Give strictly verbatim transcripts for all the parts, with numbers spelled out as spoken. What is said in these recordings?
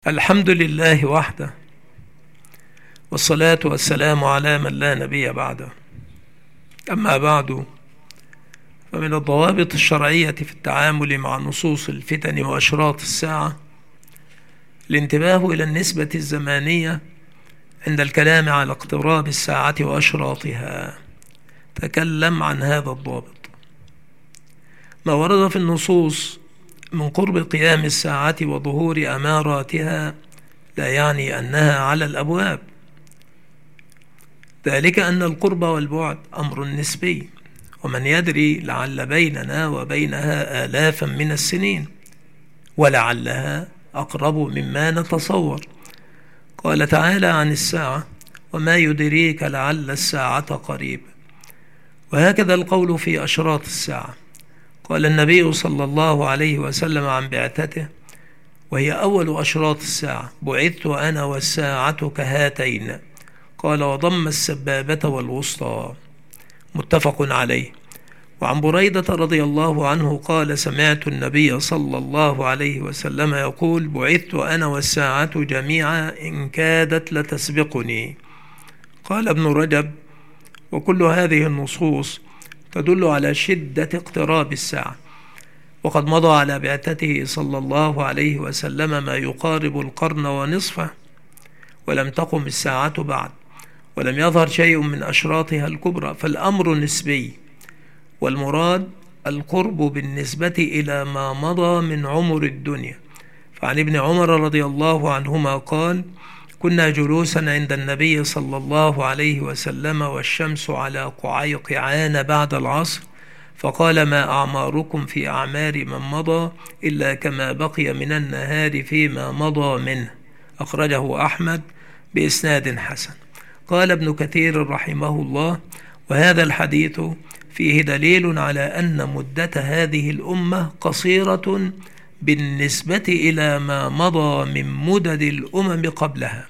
الحمد لله وحده، والصلاة والسلام على من لا نبي بعده. أما بعد، فمن الضوابط الشرعية في التعامل مع نصوص الفتن وأشراط الساعة الانتباه إلى النسبة الزمانية عند الكلام على اقتراب الساعة وأشراطها. تكلم عن هذا الضابط. ما ورد في النصوص من قرب قيام الساعة وظهور أماراتها لا يعني أنها على الأبواب، ذلك أن القرب والبعد أمر نسبي، ومن يدري لعل بيننا وبينها آلافا من السنين، ولعلها أقرب مما نتصور. قال تعالى عن الساعة: وما يدريك لعل الساعة قريب. وهكذا القول في أشراط الساعة. قال النبي صلى الله عليه وسلم عن بعثته، وهي أول أشراط الساعة: بعثت أنا والساعة كهاتين. قال: وضم السبابة والوسطى. متفق عليه. وعن بريدة رضي الله عنه قال: سمعت النبي صلى الله عليه وسلم يقول: بعثت أنا والساعة جميعا إن كادت لتسبقني. قال ابن رجب: وكل هذه النصوص تدل على شدة اقتراب الساعة، وقد مضى على بعثته صلى الله عليه وسلم ما يقارب القرن ونصفه، ولم تقم الساعة بعد، ولم يظهر شيء من أشراطها الكبرى، فالأمر نسبي، والمراد القرب بالنسبة إلى ما مضى من عمر الدنيا. فعن ابن عمر رضي الله عنهما قال: كنا جلوسا عند النبي صلى الله عليه وسلم والشمس على قعيقعان بعد العصر، فقال: ما أعماركم في أعمار من مضى إلا كما بقي من النهار فيما مضى منه. أخرجه أحمد بإسناد حسن. قال ابن كثير رحمه الله: وهذا الحديث فيه دليل على أن مدة هذه الأمة قصيرة بالنسبة إلى ما مضى من مدد الأمم قبلها،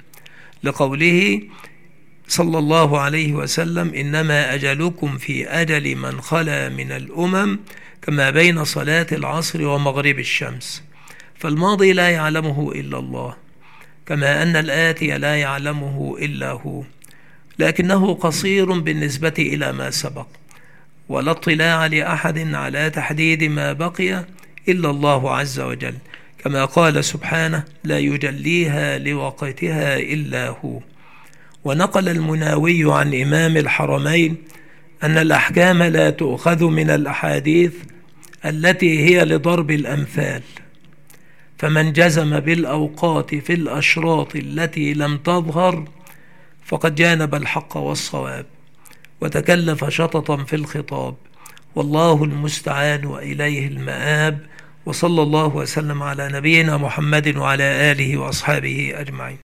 لقوله صلى الله عليه وسلم: إنما أجلكم في أجل من خلا من الأمم كما بين صلاة العصر ومغرب الشمس. فالماضي لا يعلمه إلا الله، كما أن الآتي لا يعلمه إلا هو، لكنه قصير بالنسبة إلى ما سبق، ولا اطلاع لأحد على تحديد ما بقي إلا الله عز وجل، كما قال سبحانه: لا يجليها لوقتها إلا هو. ونقل المناوي عن إمام الحرمين أن الأحكام لا تؤخذ من الأحاديث التي هي لضرب الأمثال، فمن جزم بالأوقات في الأشراط التي لم تظهر فقد جانب الحق والصواب، وتكلف شططا في الخطاب، والله المستعان وإليه المآب. وصلى الله وسلم على نبينا محمد وعلى آله وأصحابه أجمعين.